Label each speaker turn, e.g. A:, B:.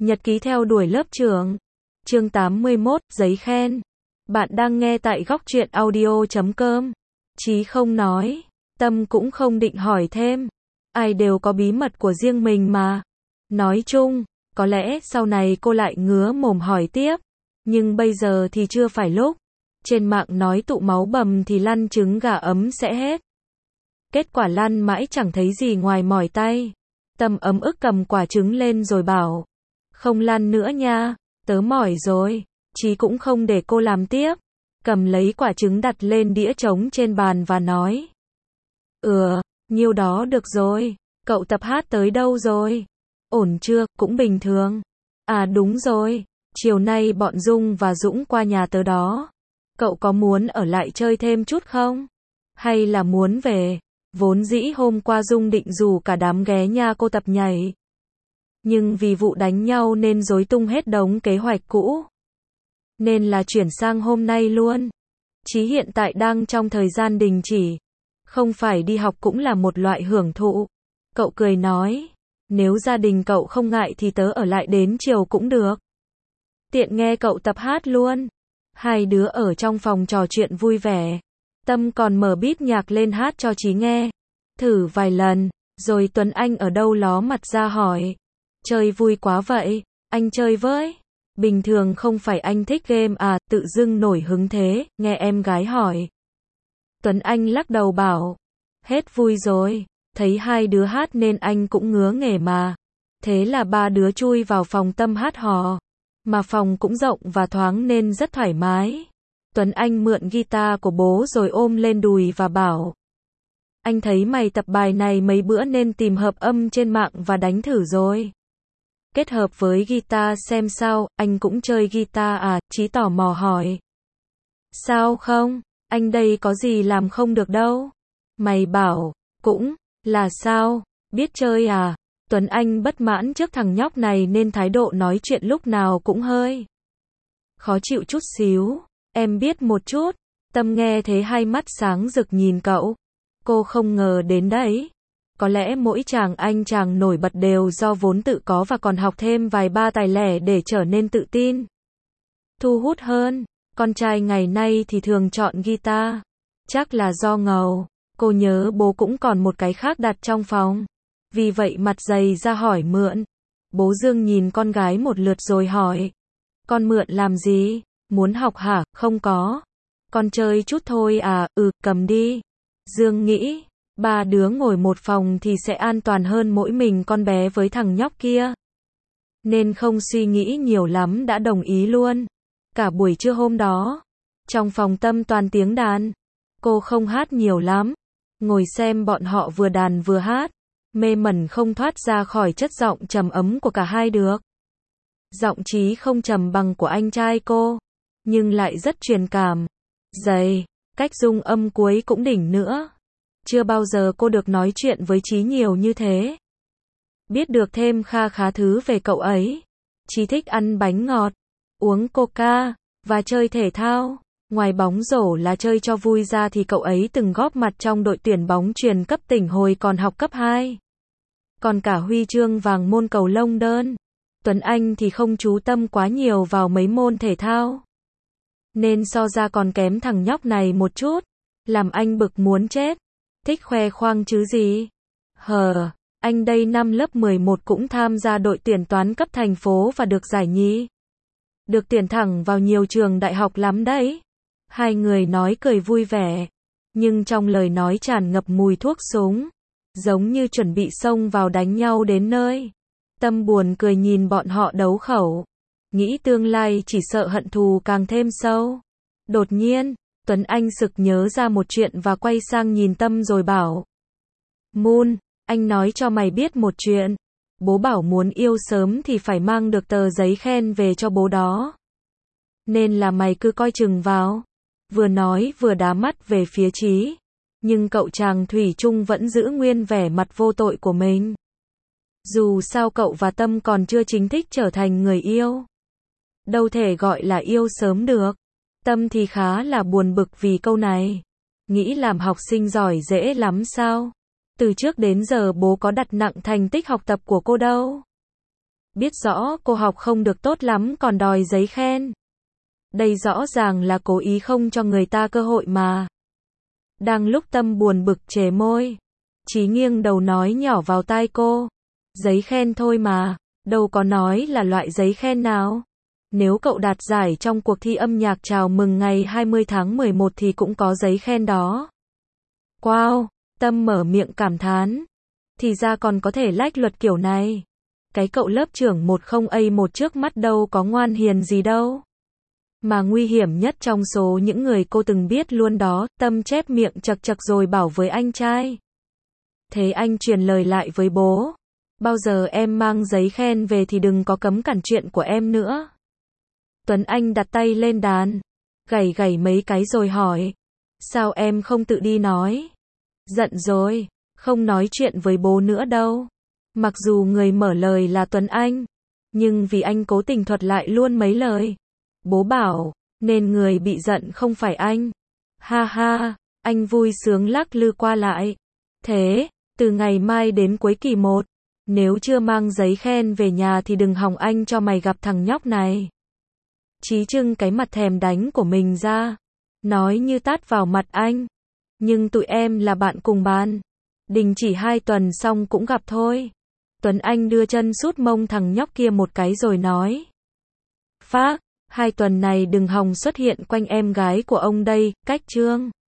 A: Nhật ký theo đuổi lớp trưởng. Chương 81, giấy khen. Bạn đang nghe tại góc truyện audio.com. Chí không nói. Tâm cũng không định hỏi thêm. Ai đều có bí mật của riêng mình mà. Nói chung, có lẽ sau này cô lại ngứa mồm hỏi tiếp. Nhưng bây giờ thì chưa phải lúc. Trên mạng nói tụ máu bầm thì lăn trứng gà ấm sẽ hết. Kết quả lăn mãi chẳng thấy gì ngoài mỏi tay. Tâm ấm ức cầm quả trứng lên rồi bảo. Không lăn nữa nha, tớ mỏi rồi. Chí cũng không để cô làm tiếp. Cầm lấy quả trứng đặt lên đĩa trống trên bàn và nói. Nhiêu đó được rồi. Cậu tập hát tới đâu rồi? Ổn chưa, cũng bình thường. À đúng rồi, chiều nay bọn Dung và Dũng qua nhà tớ đó. Cậu có muốn ở lại chơi thêm chút không? Hay là muốn về? Vốn dĩ hôm qua Dung định rủ cả đám ghé nhà cô tập nhảy. Nhưng vì vụ đánh nhau nên rối tung hết đống kế hoạch cũ. Nên là chuyển sang hôm nay luôn. Chí hiện tại đang trong thời gian đình chỉ. Không phải đi học cũng là một loại hưởng thụ. Cậu cười nói. Nếu gia đình cậu không ngại thì tớ ở lại đến chiều cũng được. Tiện nghe cậu tập hát luôn. Hai đứa ở trong phòng trò chuyện vui vẻ. Tâm còn mở beat nhạc lên hát cho Chí nghe. Thử vài lần, rồi Tuấn Anh ở đâu ló mặt ra hỏi. Chơi vui quá vậy, anh chơi với. Bình thường không phải anh thích game à, tự dưng nổi hứng thế, nghe em gái hỏi. Tuấn Anh lắc đầu bảo. Hết vui rồi, thấy hai đứa hát nên anh cũng ngứa nghề mà. Thế là ba đứa chui vào phòng Tâm hát hò. Mà phòng cũng rộng và thoáng nên rất thoải mái. Tuấn Anh mượn guitar của bố rồi ôm lên đùi và bảo. Anh thấy mày tập bài này mấy bữa nên tìm hợp âm trên mạng và đánh thử rồi. Kết hợp với guitar xem sao, anh cũng chơi guitar à, Chí tò mò hỏi. Sao không, anh đây có gì làm không được đâu. Mày bảo, cũng, là sao, biết chơi à. Tuấn Anh bất mãn trước thằng nhóc này nên thái độ nói chuyện lúc nào cũng hơi khó chịu chút xíu. Em biết một chút. Tâm nghe thế hai mắt sáng rực nhìn cậu. Cô không ngờ đến đấy. Có lẽ mỗi chàng anh chàng nổi bật đều do vốn tự có và còn học thêm vài ba tài lẻ để trở nên tự tin, thu hút hơn. Con trai ngày nay thì thường chọn guitar. Chắc là do ngầu. Cô nhớ bố cũng còn một cái khác đặt trong phòng. Vì vậy mặt dày ra hỏi mượn. Bố Dương nhìn con gái một lượt rồi hỏi. Con mượn làm gì? Muốn học hả? Không có. Con chơi chút thôi à, cầm đi. Dương nghĩ, ba đứa ngồi một phòng thì sẽ an toàn hơn mỗi mình con bé với thằng nhóc kia. Nên không suy nghĩ nhiều lắm đã đồng ý luôn. Cả buổi trưa hôm đó, trong phòng Tâm toàn tiếng đàn. Cô không hát nhiều lắm. Ngồi xem bọn họ vừa đàn vừa hát. Mê mẩn không thoát ra khỏi chất giọng trầm ấm của cả hai đứa. Giọng Chí không trầm bằng của anh trai cô, nhưng lại rất truyền cảm. Dày, cách dung âm cuối cũng đỉnh nữa. Chưa bao giờ cô được nói chuyện với Chí nhiều như thế. Biết được thêm kha khá thứ về cậu ấy. Chí thích ăn bánh ngọt, uống coca, và chơi thể thao. Ngoài bóng rổ là chơi cho vui ra thì cậu ấy từng góp mặt trong đội tuyển bóng chuyền cấp tỉnh hồi còn học cấp 2. Còn cả huy chương vàng môn cầu lông đơn. Tuấn Anh thì không chú tâm quá nhiều vào mấy môn thể thao. Nên so ra còn kém thằng nhóc này một chút. Làm anh bực muốn chết. Thích khoe khoang chứ gì. Anh đây năm lớp 11 cũng tham gia đội tuyển toán cấp thành phố và được giải nhì. Được tuyển thẳng vào nhiều trường đại học lắm đấy. Hai người nói cười vui vẻ. Nhưng trong lời nói tràn ngập mùi thuốc súng. Giống như chuẩn bị xông vào đánh nhau đến nơi. Tâm buồn cười nhìn bọn họ đấu khẩu. Nghĩ tương lai chỉ sợ hận thù càng thêm sâu. Đột nhiên, Tuấn Anh sực nhớ ra một chuyện và quay sang nhìn Tâm rồi bảo. Moon, anh nói cho mày biết một chuyện. Bố bảo muốn yêu sớm thì phải mang được tờ giấy khen về cho bố đó. Nên là mày cứ coi chừng vào. Vừa nói vừa đá mắt về phía Chí. Nhưng cậu chàng thủy chung vẫn giữ nguyên vẻ mặt vô tội của mình. Dù sao cậu và Tâm còn chưa chính thức trở thành người yêu. Đâu thể gọi là yêu sớm được. Tâm thì khá là buồn bực vì câu này. Nghĩ làm học sinh giỏi dễ lắm sao? Từ trước đến giờ bố có đặt nặng thành tích học tập của cô đâu. Biết rõ cô học không được tốt lắm còn đòi giấy khen. Đây rõ ràng là cố ý không cho người ta cơ hội mà. Đang lúc Tâm buồn bực chề môi, Chí nghiêng đầu nói nhỏ vào tai cô. Giấy khen thôi mà, đâu có nói là loại giấy khen nào. Nếu cậu đạt giải trong cuộc thi âm nhạc chào mừng ngày 20 tháng 11 thì cũng có giấy khen đó. Wow, Tâm mở miệng cảm thán. Thì ra còn có thể lách luật kiểu này. Cái cậu lớp trưởng 10A1 trước mắt đâu có ngoan hiền gì đâu. Mà nguy hiểm nhất trong số những người cô từng biết luôn đó, Tâm chép miệng chật chật rồi bảo với anh trai. Thế anh truyền lời lại với bố. Bao giờ em mang giấy khen về thì đừng có cấm cản chuyện của em nữa. Tuấn Anh đặt tay lên đàn, gảy gảy mấy cái rồi hỏi. Sao em không tự đi nói? Giận rồi, không nói chuyện với bố nữa đâu. Mặc dù người mở lời là Tuấn Anh, nhưng vì anh cố tình thuật lại luôn mấy lời bố bảo, nên người bị giận không phải anh. Ha ha, anh vui sướng lắc lư qua lại. Thế, từ ngày mai đến cuối kỳ 1, nếu chưa mang giấy khen về nhà thì đừng hòng anh cho mày gặp thằng nhóc này. Chí trưng cái mặt thèm đánh của mình ra, nói như tát vào mặt anh. Nhưng tụi em là bạn cùng bàn. Đình chỉ 2 tuần xong cũng gặp thôi. Tuấn Anh đưa chân sút mông thằng nhóc kia một cái rồi nói. Phác, 2 tuần này đừng hòng xuất hiện quanh em gái của ông đây, cách chương.